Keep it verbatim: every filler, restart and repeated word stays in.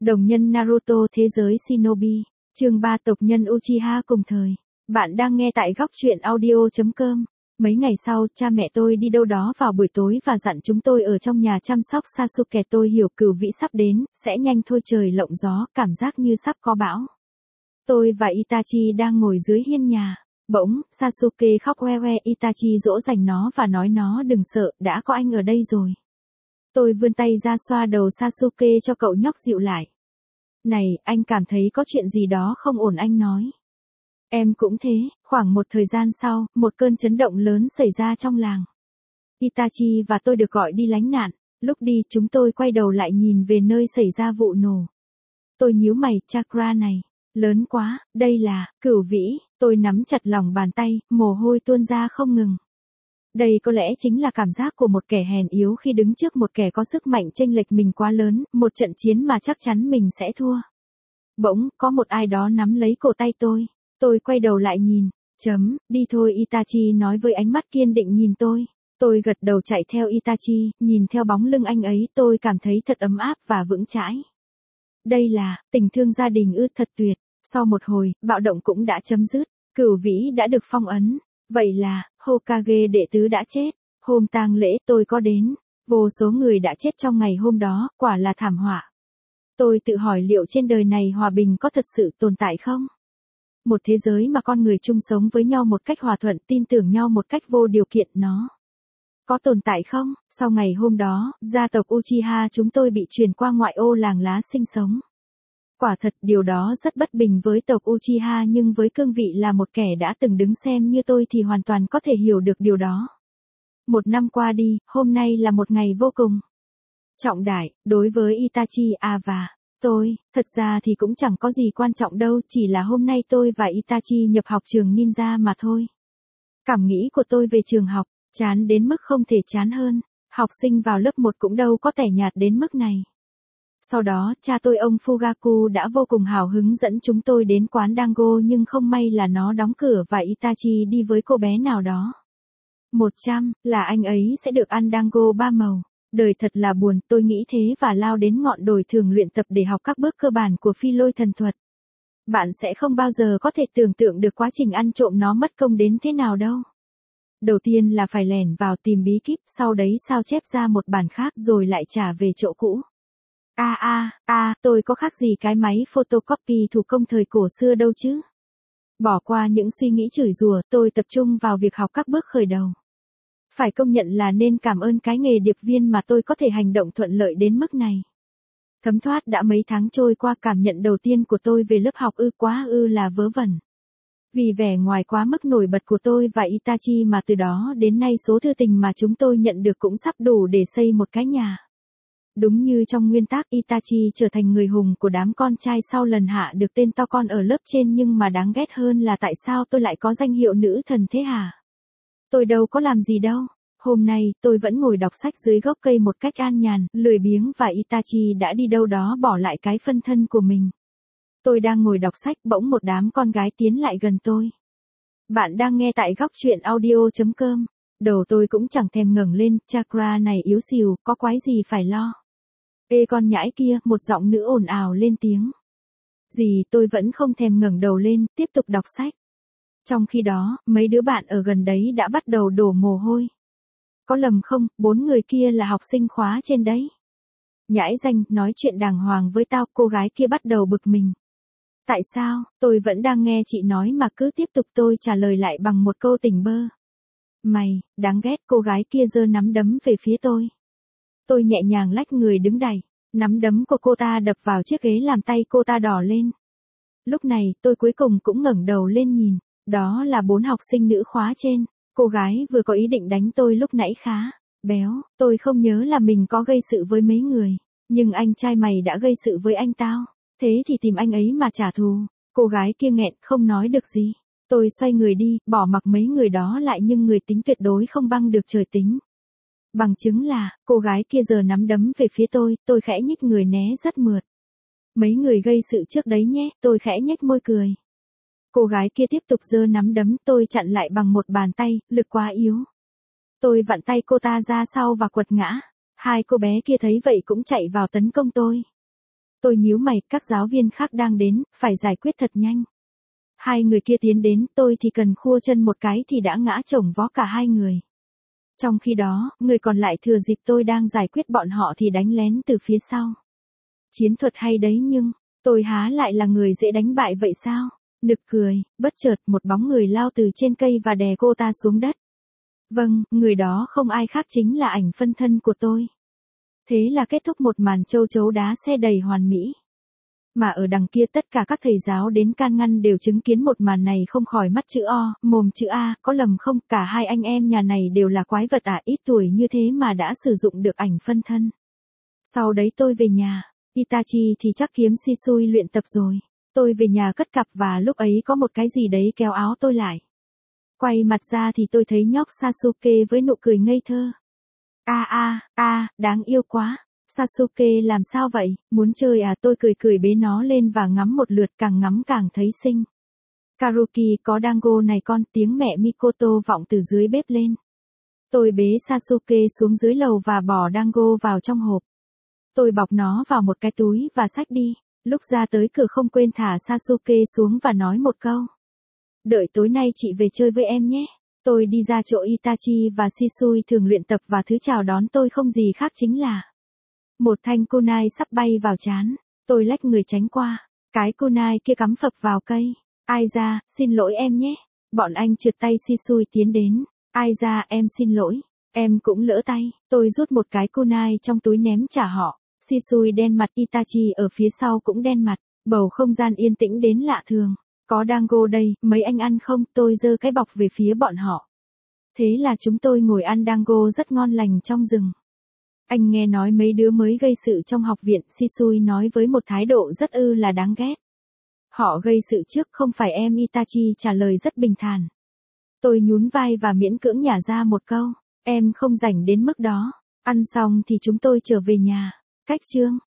Đồng nhân Naruto thế giới Shinobi, chương ba tộc nhân Uchiha cùng thời. Bạn đang nghe tại góc truyện audio chấm com. Mấy ngày sau, cha mẹ tôi đi đâu đó vào buổi tối và dặn chúng tôi ở trong nhà chăm sóc Sasuke. Tôi hiểu cửu vĩ sắp đến, sẽ nhanh thôi, trời lộng gió, cảm giác như sắp có bão. Tôi và Itachi đang ngồi dưới hiên nhà. Bỗng, Sasuke khóc hoe hoe. Itachi dỗ dành nó và nói nó đừng sợ, đã có anh ở đây rồi. Tôi vươn tay ra xoa đầu Sasuke cho cậu nhóc dịu lại. Này, anh cảm thấy có chuyện gì đó không ổn, anh nói. Em cũng thế. Khoảng một thời gian sau, một cơn chấn động lớn xảy ra trong làng. Itachi và tôi được gọi đi lánh nạn. Lúc đi, chúng tôi quay đầu lại nhìn về nơi xảy ra vụ nổ. Tôi nhíu mày, chakra này, lớn quá, đây là, cửu vĩ. Tôi nắm chặt lòng bàn tay, mồ hôi tuôn ra không ngừng. Đây có lẽ chính là cảm giác của một kẻ hèn yếu khi đứng trước một kẻ có sức mạnh chênh lệch mình quá lớn, một trận chiến mà chắc chắn mình sẽ thua. Bỗng, có một ai đó nắm lấy cổ tay tôi. Tôi quay đầu lại nhìn. Chấm, đi thôi, Itachi nói với ánh mắt kiên định nhìn tôi. Tôi gật đầu chạy theo Itachi, nhìn theo bóng lưng anh ấy, tôi cảm thấy thật ấm áp và vững chãi. Đây là, tình thương gia đình ư, thật tuyệt. Sau một hồi, bạo động cũng đã chấm dứt. Cửu vĩ đã được phong ấn. Vậy là, Hokage đệ tứ đã chết. Hôm tang lễ tôi có đến. Vô số người đã chết trong ngày hôm đó, quả là thảm họa. Tôi tự hỏi liệu trên đời này hòa bình có thật sự tồn tại không? Một thế giới mà con người chung sống với nhau một cách hòa thuận, tin tưởng nhau một cách vô điều kiện, nó có tồn tại không? Sau ngày hôm đó, gia tộc Uchiha chúng tôi bị chuyển qua ngoại ô làng lá sinh sống. Quả thật điều đó rất bất bình với tộc Uchiha, nhưng với cương vị là một kẻ đã từng đứng xem như tôi thì hoàn toàn có thể hiểu được điều đó. Một năm qua đi, hôm nay là một ngày vô cùng trọng đại, đối với Itachi à và tôi, thật ra thì cũng chẳng có gì quan trọng đâu, chỉ là hôm nay tôi và Itachi nhập học trường ninja mà thôi. Cảm nghĩ của tôi về trường học, chán đến mức không thể chán hơn, học sinh vào lớp một cũng đâu có tẻ nhạt đến mức này. Sau đó, cha tôi ông Fugaku đã vô cùng hào hứng dẫn chúng tôi đến quán Dango, nhưng không may là nó đóng cửa và Itachi đi với cô bé nào đó. một trăm, là anh ấy sẽ được ăn Dango ba màu. Đời thật là buồn, tôi nghĩ thế và lao đến ngọn đồi thường luyện tập để học các bước cơ bản của phi lôi thần thuật. Bạn sẽ không bao giờ có thể tưởng tượng được quá trình ăn trộm nó mất công đến thế nào đâu. Đầu tiên là phải lẻn vào tìm bí kíp, sau đấy sao chép ra một bản khác rồi lại trả về chỗ cũ. A a a, tôi có khác gì cái máy photocopy thủ công thời cổ xưa đâu chứ. Bỏ qua những suy nghĩ chửi rủa, tôi tập trung vào việc học các bước khởi đầu. Phải công nhận là nên cảm ơn cái nghề điệp viên mà tôi có thể hành động thuận lợi đến mức này. Thấm thoát đã mấy tháng trôi qua, cảm nhận đầu tiên của tôi về lớp học ư quá ư là vớ vẩn. Vì vẻ ngoài quá mức nổi bật của tôi và Itachi mà từ đó đến nay số thư tình mà chúng tôi nhận được cũng sắp đủ để xây một cái nhà. Đúng như trong nguyên tắc, Itachi trở thành người hùng của đám con trai sau lần hạ được tên to con ở lớp trên, nhưng mà đáng ghét hơn là tại sao tôi lại có danh hiệu nữ thần thế hả? Tôi đâu có làm gì đâu. Hôm nay, tôi vẫn ngồi đọc sách dưới gốc cây một cách an nhàn, lười biếng và Itachi đã đi đâu đó bỏ lại cái phân thân của mình. Tôi đang ngồi đọc sách, bỗng một đám con gái tiến lại gần tôi. Bạn đang nghe tại góc truyện audio chấm com. Đầu tôi cũng chẳng thèm ngẩng lên, chakra này yếu xìu, có quái gì phải lo. Ê con nhãi kia, một giọng nữ ồn ào lên tiếng. Gì, tôi vẫn không thèm ngẩng đầu lên, tiếp tục đọc sách. Trong khi đó, mấy đứa bạn ở gần đấy đã bắt đầu đổ mồ hôi. Có lầm không, bốn người kia là học sinh khóa trên đấy. Nhãi danh, nói chuyện đàng hoàng với tao, cô gái kia bắt đầu bực mình. Tại sao, tôi vẫn đang nghe chị nói mà cứ tiếp tục, tôi trả lời lại bằng một câu tỉnh bơ. Mày, đáng ghét, cô gái kia giơ nắm đấm về phía tôi. Tôi nhẹ nhàng lách người đứng đày, nắm đấm của cô ta đập vào chiếc ghế làm tay cô ta đỏ lên. Lúc này, tôi cuối cùng cũng ngẩng đầu lên nhìn, đó là bốn học sinh nữ khóa trên. Cô gái vừa có ý định đánh tôi lúc nãy khá béo, tôi không nhớ là mình có gây sự với mấy người, nhưng anh trai mày đã gây sự với anh tao, thế thì tìm anh ấy mà trả thù. Cô gái kia nghẹn không nói được gì. Tôi xoay người đi, bỏ mặc mấy người đó lại, nhưng người tính tuyệt đối không băng được trời tính. Bằng chứng là, cô gái kia giờ nắm đấm về phía tôi, tôi khẽ nhích người né rất mượt. Mấy người gây sự trước đấy nhé, tôi khẽ nhếch môi cười. Cô gái kia tiếp tục giơ nắm đấm, tôi chặn lại bằng một bàn tay, lực quá yếu. Tôi vặn tay cô ta ra sau và quật ngã. Hai cô bé kia thấy vậy cũng chạy vào tấn công tôi. Tôi nhíu mày, các giáo viên khác đang đến, phải giải quyết thật nhanh. Hai người kia tiến đến, tôi thì cần khua chân một cái thì đã ngã chồng vó cả hai người. Trong khi đó, người còn lại thừa dịp tôi đang giải quyết bọn họ thì đánh lén từ phía sau. Chiến thuật hay đấy nhưng, tôi há lại là người dễ đánh bại vậy sao? Nực cười, bất chợt một bóng người lao từ trên cây và đè cô ta xuống đất. Vâng, người đó không ai khác chính là ảnh phân thân của tôi. Thế là kết thúc một màn châu chấu đá xe đầy hoàn mỹ. Mà ở đằng kia tất cả các thầy giáo đến can ngăn đều chứng kiến một màn này không khỏi mắt chữ O, mồm chữ A, có lầm không? Cả hai anh em nhà này đều là quái vật à, ít tuổi như thế mà đã sử dụng được ảnh phân thân. Sau đấy tôi về nhà, Itachi thì chắc kiếm Shisui luyện tập rồi. Tôi về nhà cất cặp và lúc ấy có một cái gì đấy kéo áo tôi lại. Quay mặt ra thì tôi thấy nhóc Sasuke với nụ cười ngây thơ. A a, a, đáng yêu quá. Sasuke làm sao vậy, muốn chơi à? Tôi cười cười bế nó lên và ngắm một lượt, càng ngắm càng thấy xinh. Karuki, có dango này con, tiếng mẹ Mikoto vọng từ dưới bếp lên. Tôi bế Sasuke xuống dưới lầu và bỏ dango vào trong hộp. Tôi bọc nó vào một cái túi và xách đi. Lúc ra tới cửa không quên thả Sasuke xuống và nói một câu. Đợi tối nay chị về chơi với em nhé. Tôi đi ra chỗ Itachi và Shisui thường luyện tập và thứ chào đón tôi không gì khác chính là một thanh kunai sắp bay vào trán. Tôi lách người tránh qua. Cái kunai kia cắm phập vào cây. Ai ra, xin lỗi em nhé. Bọn anh trượt tay Shisui tiến đến. Ai ra, em xin lỗi. Em cũng lỡ tay. Tôi rút một cái kunai trong túi ném trả họ. Shisui đen mặt, Itachi ở phía sau cũng đen mặt. Bầu không gian yên tĩnh đến lạ thường. Có dango đây, mấy anh ăn không? Tôi giơ cái bọc về phía bọn họ. Thế là chúng tôi ngồi ăn dango rất ngon lành trong rừng. Anh nghe nói mấy đứa mới gây sự trong học viện, Shisui nói với một thái độ rất ư là đáng ghét. Họ gây sự trước không phải em, Itachi trả lời rất bình thản. Tôi nhún vai và miễn cưỡng nhả ra một câu. Em không rảnh đến mức đó. Ăn xong thì chúng tôi trở về nhà. Cách chương.